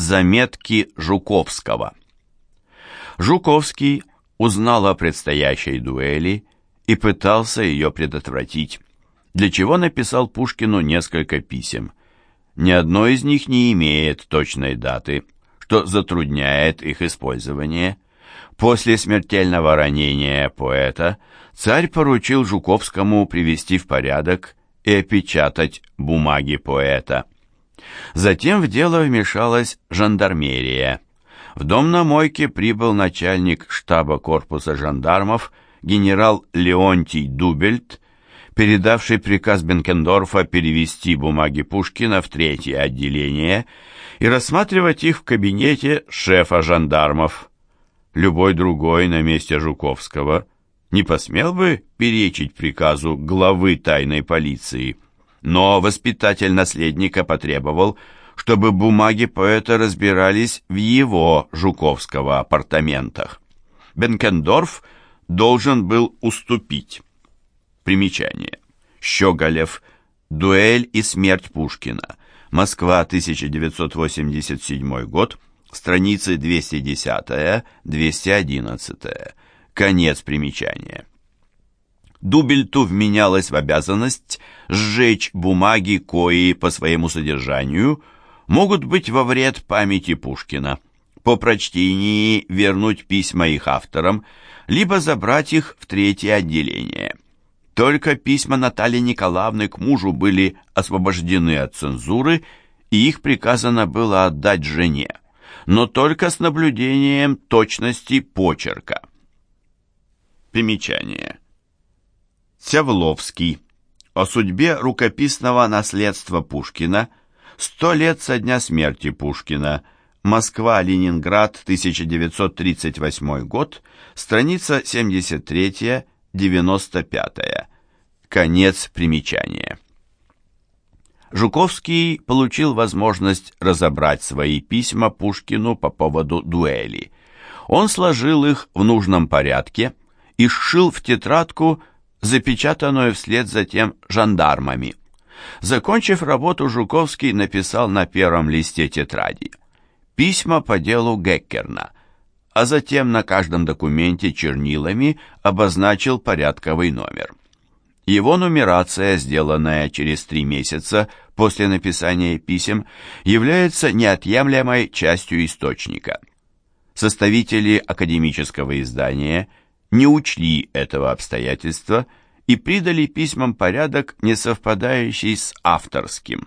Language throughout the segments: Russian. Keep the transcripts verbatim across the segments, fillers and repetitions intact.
Заметки Жуковского. Жуковский узнал о предстоящей дуэли и пытался ее предотвратить, для чего написал Пушкину несколько писем. Ни одно из них не имеет точной даты, что затрудняет их использование. После смертельного ранения поэта царь поручил Жуковскому привести в порядок и опечатать бумаги поэта. Затем в дело вмешалась жандармерия. В дом на Мойке прибыл начальник штаба корпуса жандармов генерал Леонтий Дубельт, передавший приказ Бенкендорфа перевести бумаги Пушкина в третье отделение и рассматривать их в кабинете шефа жандармов. Любой другой на месте Жуковского не посмел бы перечить приказу главы тайной полиции, но воспитатель наследника потребовал, чтобы бумаги поэта разбирались в его, Жуковского, апартаментах. Бенкендорф должен был уступить. Примечание. Щеголев. Дуэль и смерть Пушкина. Москва, тысяча девятьсот восемьдесят седьмой год. Страницы двести десять — двести одиннадцать. Конец примечания. Дубельту вменялось в обязанность сжечь бумаги, кои по своему содержанию могут быть во вред памяти Пушкина, по прочтении вернуть письма их авторам, либо забрать их в третье отделение. Только письма Натальи Николаевны к мужу были освобождены от цензуры, и их приказано было отдать жене, но только с наблюдением точности почерка. Примечание. Сявловский. О судьбе рукописного наследства Пушкина. Сто лет со дня смерти Пушкина. Москва-Ленинград, тысяча девятьсот тридцать восьмой год. Страница семьдесят три — девяносто пять. Конец примечания. Жуковский получил возможность разобрать свои письма Пушкину по поводу дуэли. Он сложил их в нужном порядке и сшил в тетрадку, запечатанную вслед за тем жандармами. Закончив работу, Жуковский написал на первом листе тетради письма по делу Геккерна, а затем на каждом документе чернилами обозначил порядковый номер. Его нумерация, сделанная через три месяца после написания писем, является неотъемлемой частью источника. Составители академического издания не учли этого обстоятельства и придали письмам порядок, не совпадающий с авторским.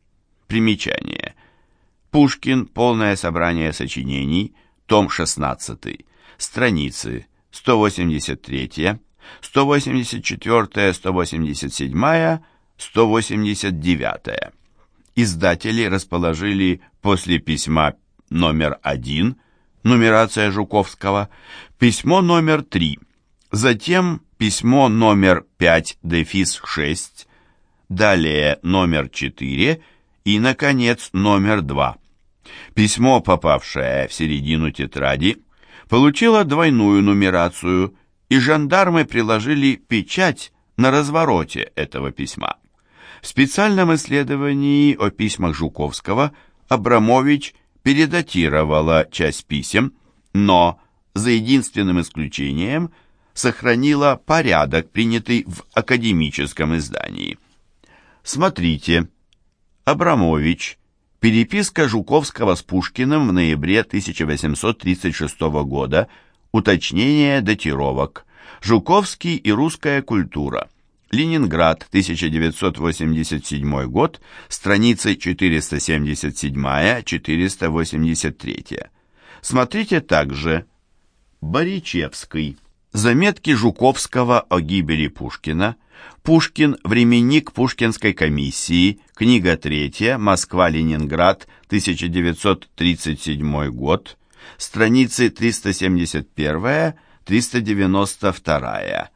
Примечание. Пушкин. Полное собрание сочинений. Том шестнадцатый. Страницы сто восемьдесят три, сто восемьдесят четыре, сто восемьдесят семь, сто восемьдесят девять. Издатели расположили после письма номер один, нумерация Жуковского, письмо номер три, затем письмо номер пять, дефис шесть, далее номер четыре и, наконец, номер два. Письмо, попавшее в середину тетради, получило двойную нумерацию, и жандармы приложили печать на развороте этого письма. В специальном исследовании о письмах Жуковского Абрамович передатировала часть писем, но, за единственным исключением, сохранила порядок, принятый в академическом издании. Смотрите. Абрамович. Переписка Жуковского с Пушкиным в ноябре тысяча восемьсот тридцать шестого года. Уточнение датировок. Жуковский и русская культура. Ленинград, тысяча девятьсот восемьдесят седьмой год, страницы четыреста семьдесят семь — четыреста восемьдесят три. Смотрите также Боричевский. Заметки Жуковского о гибели Пушкина. Пушкин. Временник Пушкинской комиссии. Книга третья. Москва-Ленинград, тысяча девятьсот тридцать седьмой год. Страницы триста семьдесят один — триста девяносто два.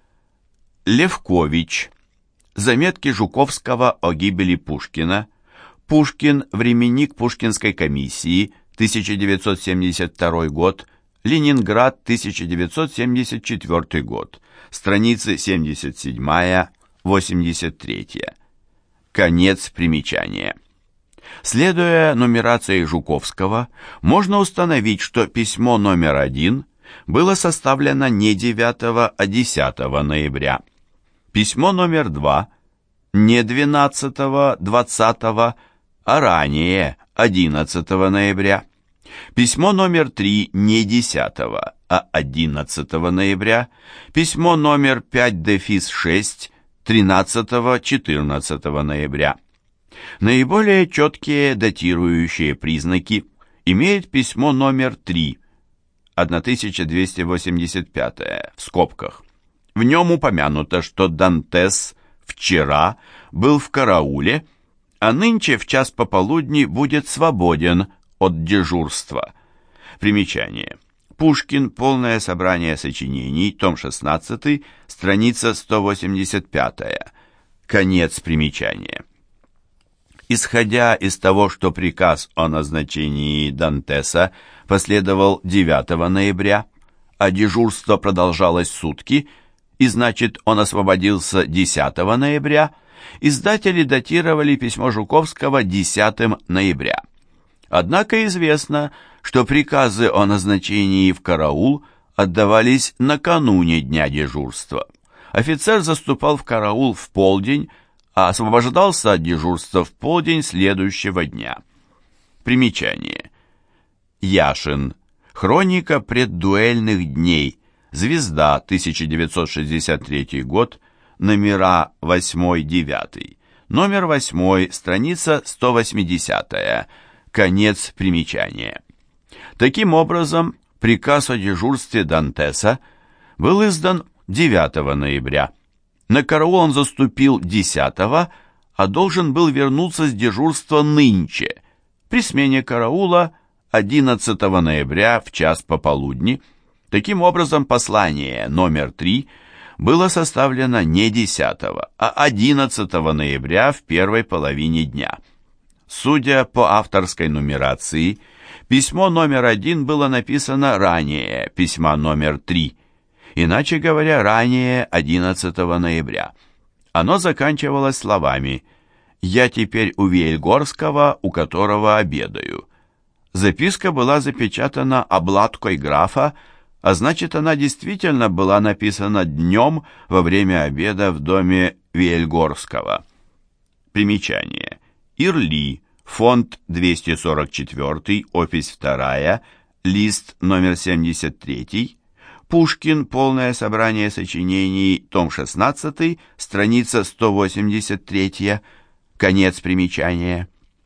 Левкович. Заметки Жуковского о гибели Пушкина. Пушкин. Временник Пушкинской комиссии. тысяча девятьсот семьдесят второй год. Ленинград, тысяча девятьсот семьдесят четвёртый год. Страницы семьдесят семь — восемьдесят три. Конец примечания. Следуя нумерации Жуковского, можно установить, что письмо номер один было составлено не девятого, а десятого ноября. Письмо номер два не двенадцатого, двадцатого, а ранее, одиннадцатого ноября. Письмо номер три не десятого, а одиннадцатого ноября. Письмо номер пять дефис шесть тринадцатого-четырнадцатого ноября. Наиболее четкие датирующие признаки имеет письмо номер три, тысяча двести восемьдесят пятое, в скобках. В нем упомянуто, что Дантес вчера был в карауле, а нынче в час пополудни будет свободен от дежурства. Примечание. Пушкин. Полное собрание сочинений. Том шестнадцатый. Страница сто восемьдесят пятая. Конец примечания. Исходя из того, что приказ о назначении Дантеса последовал девятого ноября, а дежурство продолжалось сутки, и значит, он освободился десятого ноября, издатели датировали письмо Жуковского десятого ноября. Однако известно, что приказы о назначении в караул отдавались накануне дня дежурства. Офицер заступал в караул в полдень, а освобождался от дежурства в полдень следующего дня. Примечание. Яшин. Хроника преддуэльных дней. Звезда, тысяча девятьсот шестьдесят третий год, номера восьмой-девятый. Номер восьмой, страница сто восьмидесятая. Конец примечания. Таким образом, приказ о дежурстве Дантеса был издан девятого ноября. На караул он заступил десятого, а должен был вернуться с дежурства нынче, при смене караула одиннадцатого ноября в час пополудни. Таким образом, послание номер три было составлено не десятого, а одиннадцатого ноября в первой половине дня. Судя по авторской нумерации, письмо номер один было написано ранее письма номер три, иначе говоря, ранее одиннадцатого ноября. Оно заканчивалось словами «Я теперь у Виельгорского, у которого обедаю». Записка была запечатана обладкой графа, а значит, она действительно была написана днем во время обеда в доме Виельгорского. Примечание. Ирли, фонд двести сорок четыре, опись вторая, лист номер семьдесят три. Пушкин. Полное собрание сочинений. Том шестнадцатый. Страница сто восемьдесят три. Конец примечания.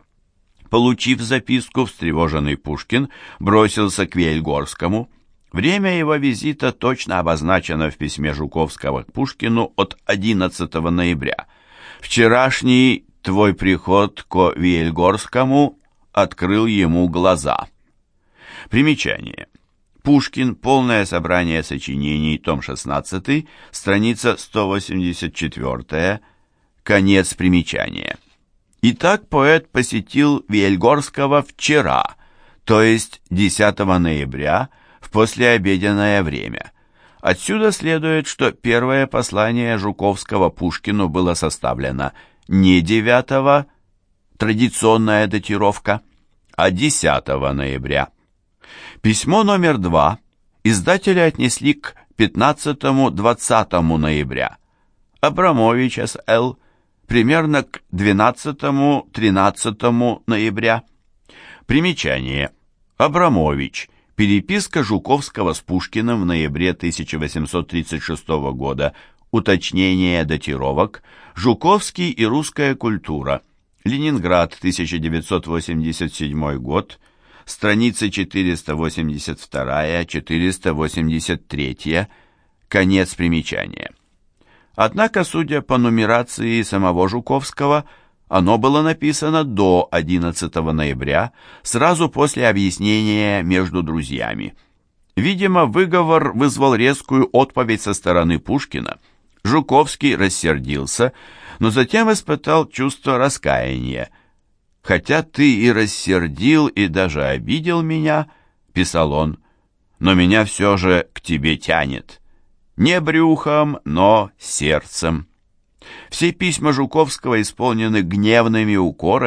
Получив записку, встревоженный Пушкин бросился к Виельгорскому. Время его визита точно обозначено в письме Жуковского к Пушкину от одиннадцатого ноября. «Вчерашний твой приход ко Виельгорскому открыл ему глаза». Примечание. Пушкин. Полное собрание сочинений. Том шестнадцатый. Страница сто восемьдесят четыре. Конец примечания. Итак, поэт посетил Виельгорского вчера, то есть десятого ноября, в послеобеденное время. Отсюда следует, что первое послание Жуковского Пушкину было составлено не девятого, традиционная датировка, а десятого ноября. Письмо номер два издатели отнесли к пятнадцатому-двадцатому ноября. Абрамович С Л примерно к двенадцатому-тринадцатому ноября. Примечание. Абрамович. Переписка Жуковского с Пушкиным в ноябре тысяча восемьсот тридцать шестого года. Уточнение датировок. Жуковский и русская культура. Ленинград, тысяча девятьсот восемьдесят седьмой год. Страницы четыреста восемьдесят два — четыреста восемьдесят три. Конец примечания. Однако, судя по нумерации самого Жуковского, оно было написано до одиннадцатого ноября, сразу после объяснения между друзьями. Видимо, выговор вызвал резкую отповедь со стороны Пушкина. Жуковский рассердился, но затем испытал чувство раскаяния. «Хотя ты и рассердил, и даже обидел меня, — писал он, — но меня все же к тебе тянет. Не брюхом, но сердцем». Все письма Жуковского исполнены гневными укорами,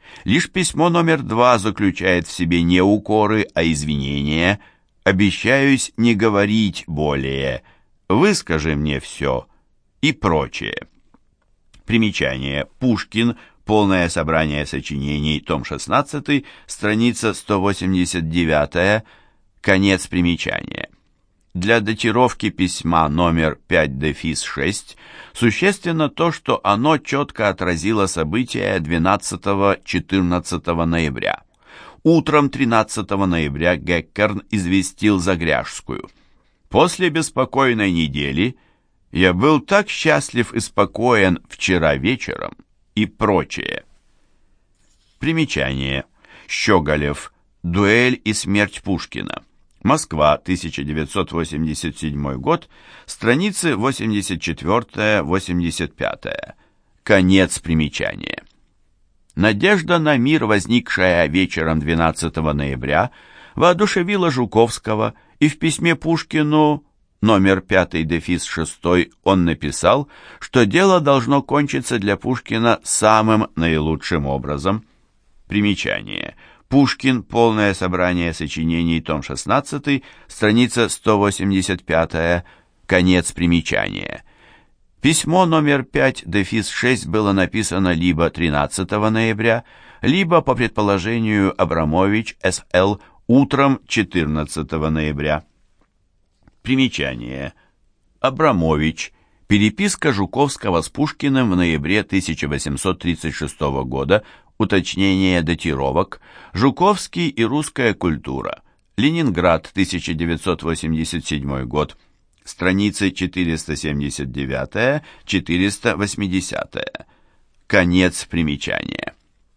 Лишь письмо номер два заключает в себе не укоры, а извинения. «Обещаюсь не говорить более», «Выскажи мне все» и прочее. Примечание. Пушкин. Полное собрание сочинений. Том шестнадцатый. Страница сто восемьдесят девять. Конец примечания. Для датировки письма номер пять дефис шесть существенно то, что оно четко отразило события двенадцатого-четырнадцатого ноября. Утром тринадцатого ноября Геккерн известил Загряжскую: «После беспокойной недели я был так счастлив и спокоен вчера вечером» и прочее. Примечание. Щеголев. Дуэль и смерть Пушкина. Москва, тысяча девятьсот восемьдесят седьмой год, страницы восемьдесят четыре — восемьдесят пять. Конец примечания. Надежда на мир, возникшая вечером двенадцатого ноября, воодушевила Жуковского, и в письме Пушкину номер пять дефис шесть он написал, что дело должно кончиться для Пушкина самым наилучшим образом. Примечание. Пушкин. Полное собрание сочинений. Том шестнадцатый. Страница сто восемьдесят пять. Конец примечания. Письмо номер пять дефис шесть было написано либо тринадцатого ноября, либо, по предположению Абрамович С.Л., утром четырнадцатого ноября. Примечание. Абрамович. Переписка Жуковского с Пушкиным в ноябре тысяча восемьсот тридцать шестого года. Уточнение датировок. Жуковский и русская культура. Ленинград, тысяча девятьсот восемьдесят седьмой год. Страницы четыреста семьдесят девять — четыреста восемьдесят. Конец примечания.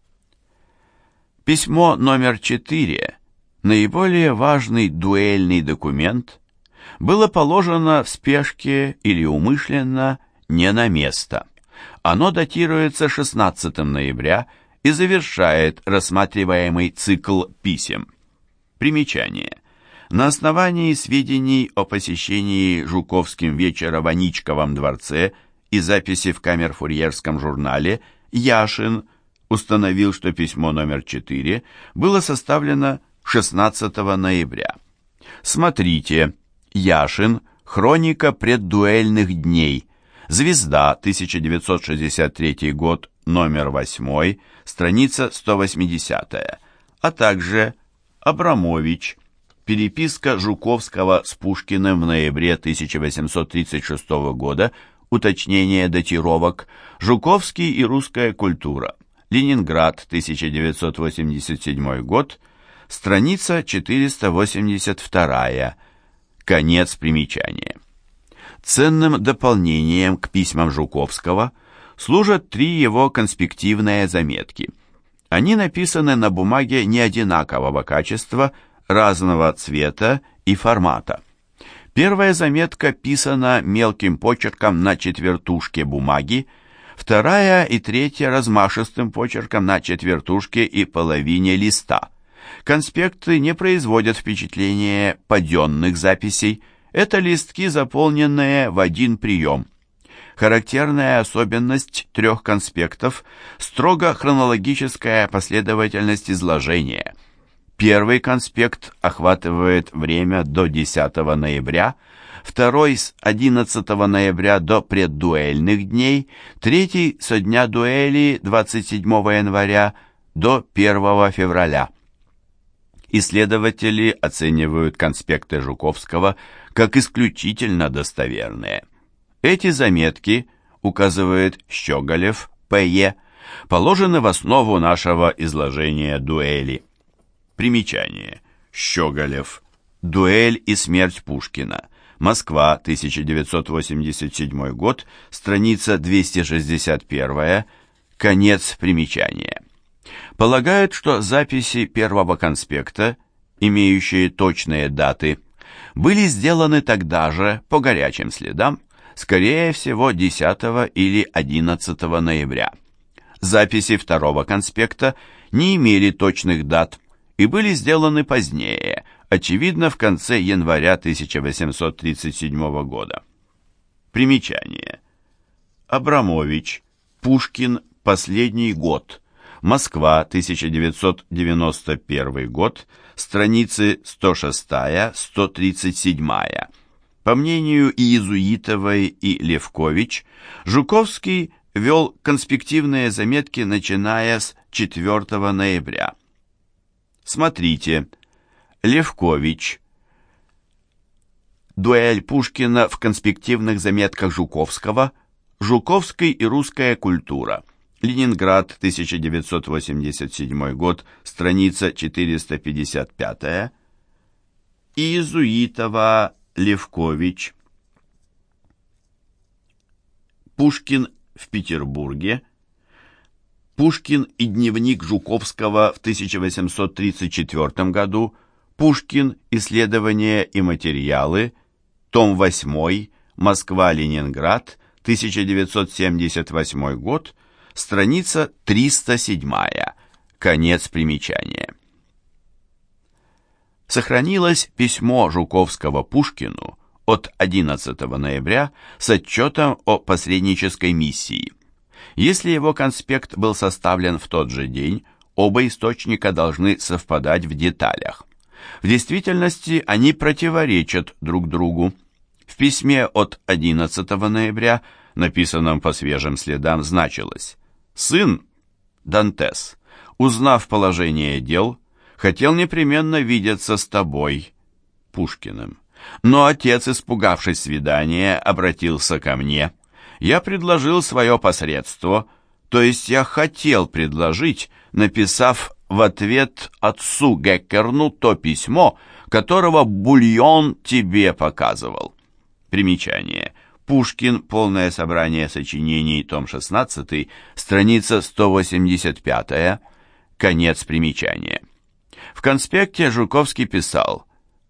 Письмо номер четыре, наиболее важный дуэльный документ, было положено в спешке или умышленно не на место. Оно датируется шестнадцатого ноября и завершает рассматриваемый цикл писем. Примечание. На основании сведений о посещении Жуковским вечера в Аничковом дворце и записи в камерфурьерском журнале Яшин установил, что письмо номер четыре было составлено шестнадцатого ноября. Смотрите. Яшин. Хроника преддуэльных дней. Звезда. тысяча девятьсот шестьдесят третий год. Номер восемь. Страница сто восемьдесят. А также Абрамович. Переписка Жуковского с Пушкиным в ноябре тысяча восемьсот тридцать шестого года. Уточнение датировок. Жуковский и русская культура. Ленинград, тысяча девятьсот восемьдесят седьмой год. Страница четыреста восемьдесят два. Конец примечания. Ценным дополнением к письмам Жуковского служат три его конспективные заметки. Они написаны на бумаге неодинакового качества, разного цвета и формата. Первая заметка писана мелким почерком на четвертушке бумаги, вторая и третья размашистым почерком на четвертушке и половине листа. Конспекты не производят впечатления паденных записей. Это листки, заполненные в один прием. Характерная особенность трех конспектов – строго хронологическая последовательность изложения. Первый конспект охватывает время до десятого ноября, второй с одиннадцатого ноября до преддуэльных дней, третий со дня дуэли двадцать седьмого января до первого февраля. Исследователи оценивают конспекты Жуковского как исключительно достоверные. Эти заметки, указывает Щеголев, П Е, положены в основу нашего изложения дуэли. Примечание. Щеголев. Дуэль и смерть Пушкина. Москва, тысяча девятьсот восемьдесят седьмой год, страница двести шестьдесят один. Конец примечания. Полагают, что записи первого конспекта, имеющие точные даты, были сделаны тогда же, по горячим следам, скорее всего, десятого или одиннадцатого ноября. Записи второго конспекта не имели точных дат и были сделаны позднее, очевидно, в конце января тысяча восемьсот тридцать седьмого года. Примечание. Абрамович. Пушкин. Последний год. Москва, тысяча девятьсот девяносто первый год, страницы сто шесть — сто тридцать семь. По мнению Иезуитовой и Левкович, Жуковский вел конспективные заметки, начиная с четвёртого ноября. Смотрите. Левкович. Дуэль Пушкина в конспективных заметках Жуковского. Жуковский и русская культура. Ленинград, тысяча девятьсот восемьдесят седьмой год, страница четыреста пятьдесят пять. Иезуитова, Левкович. Пушкин в Петербурге. Пушкин и дневник Жуковского в тысяча восемьсот тридцать четвёртом году. Пушкин. Исследования и материалы. Том восьмой. Москва-Ленинград. тысяча девятьсот семьдесят восьмой год. Страница триста семь. Конец примечания. Сохранилось письмо Жуковского Пушкину от одиннадцатого ноября с отчетом о посреднической миссии. Если его конспект был составлен в тот же день, оба источника должны совпадать в деталях. В действительности они противоречат друг другу. В письме от одиннадцатого ноября, написанном по свежим следам, значилось: «Сын, Дантес, узнав положение дел, хотел непременно видеться с тобой, Пушкиным. Но отец, испугавшись свидания, обратился ко мне. Я предложил свое посредство, то есть я хотел предложить, написав в ответ отцу Геккерну то письмо, которого Бульон тебе показывал». Примечание. Пушкин. Полное собрание сочинений. Том шестнадцатый. Страница сто восемьдесят пять. Конец примечания. В конспекте Жуковский писал: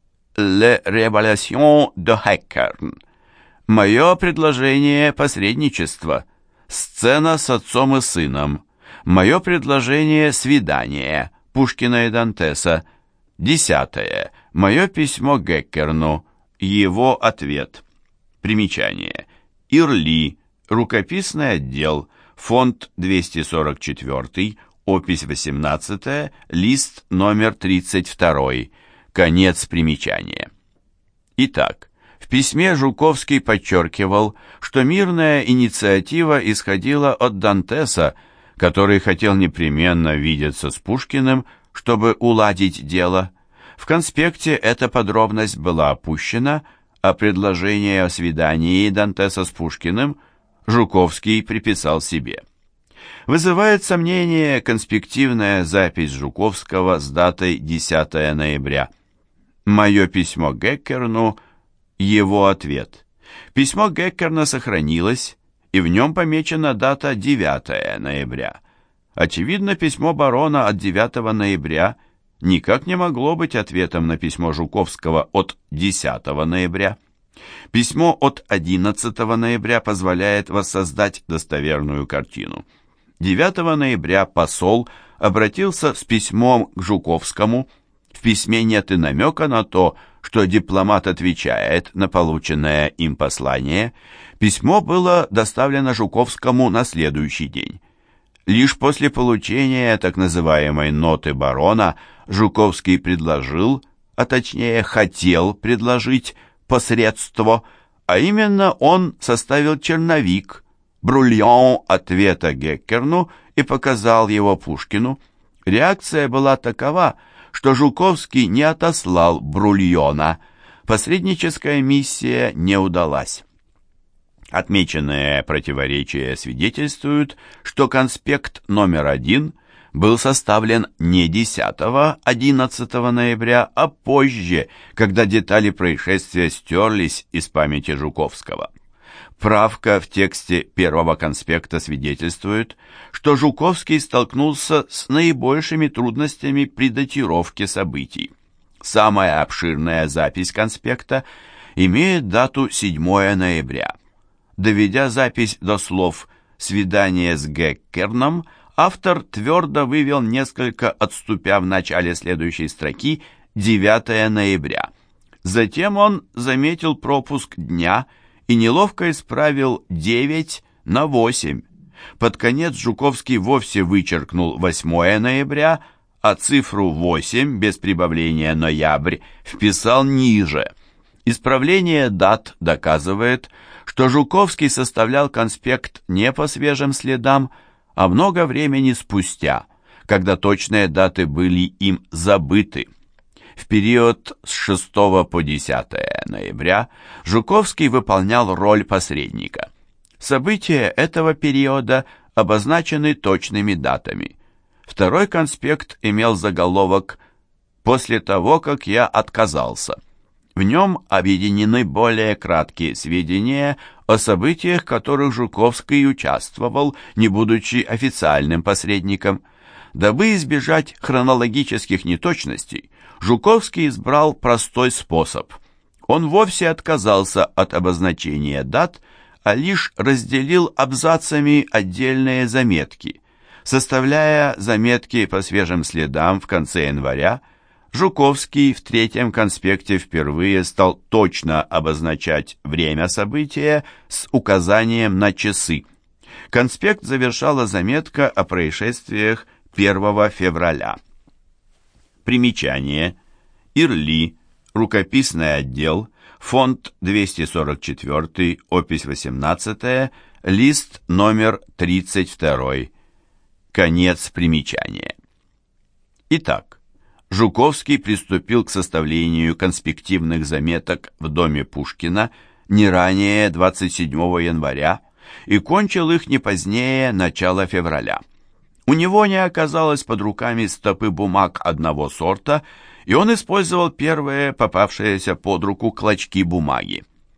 «Le Révélation de Heckern. Мое предложение — посредничество. Сцена с отцом и сыном. Мое предложение — свидание. Пушкина и Дантеса. Десятое. Мое письмо Геккерну. Его ответ». Примечание. Ирли. Рукописный отдел. Фонд двести сорок четыре. Опись восемнадцатая. Лист номер тридцать два. Конец примечания. Итак, в письме Жуковский подчеркивал, что мирная инициатива исходила от Дантеса, который хотел непременно видеться с Пушкиным, чтобы уладить дело. В конспекте эта подробность была опущена, а предложение о свидании Дантеса с Пушкиным Жуковский приписал себе. Вызывает сомнение конспективная запись Жуковского с датой десятого ноября. «Мое письмо Геккерну. Его ответ». Письмо Геккерна сохранилось, и в нем помечена дата девятого ноября. Очевидно, письмо барона от девятого ноября никак не могло быть ответом на письмо Жуковского от десятого ноября. Письмо от одиннадцатого ноября позволяет воссоздать достоверную картину. девятого ноября посол обратился с письмом к Жуковскому. В письме нет и намека на то, что дипломат отвечает на полученное им послание. Письмо было доставлено Жуковскому на следующий день. Лишь после получения так называемой ноты барона Жуковский предложил, а точнее хотел предложить, посредство, а именно он составил черновик, брульон ответа Геккерну и показал его Пушкину. Реакция была такова, что Жуковский не отослал брульона. Посредническая миссия не удалась. Отмеченные противоречия свидетельствуют, что конспект номер один был составлен не десятого-одиннадцатого ноября, а позже, когда детали происшествия стерлись из памяти Жуковского. Правка в тексте первого конспекта свидетельствует, что Жуковский столкнулся с наибольшими трудностями при датировке событий. Самая обширная запись конспекта имеет дату седьмого ноября. Доведя запись до слов «свидание с Геккерном», автор твердо вывел, несколько отступя в начале следующей строки, девятого ноября. Затем он заметил пропуск дня и неловко исправил девять на восемь. Под конец Жуковский вовсе вычеркнул восьмое ноября, а цифру восемь, без прибавления ноябрь, вписал ниже. Исправление дат доказывает, что Жуковский составлял конспект не по свежим следам, а много времени спустя, когда точные даты были им забыты. В период с шестого по десятое ноября Жуковский выполнял роль посредника. События этого периода обозначены точными датами. Второй конспект имел заголовок «После того, как я отказался». В нем объединены более краткие сведения о событиях, в которых Жуковский участвовал, не будучи официальным посредником. Дабы избежать хронологических неточностей, Жуковский избрал простой способ. Он вовсе отказался от обозначения дат, а лишь разделил абзацами отдельные заметки. Составляя заметки по свежим следам в конце января, Жуковский в третьем конспекте впервые стал точно обозначать время события с указанием на часы. Конспект завершала заметка о происшествиях первого февраля. Примечание. Ирли. Рукописный отдел. Фонд двести сорок четыре, опись восемнадцатая, лист номер тридцать два. Конец примечания. Итак, Жуковский приступил к составлению конспективных заметок в доме Пушкина не ранее двадцать седьмого января и кончил их не позднее начала февраля. У него не оказалось под руками стопы бумаг одного сорта, и он использовал первые попавшиеся под руку клочки бумаги.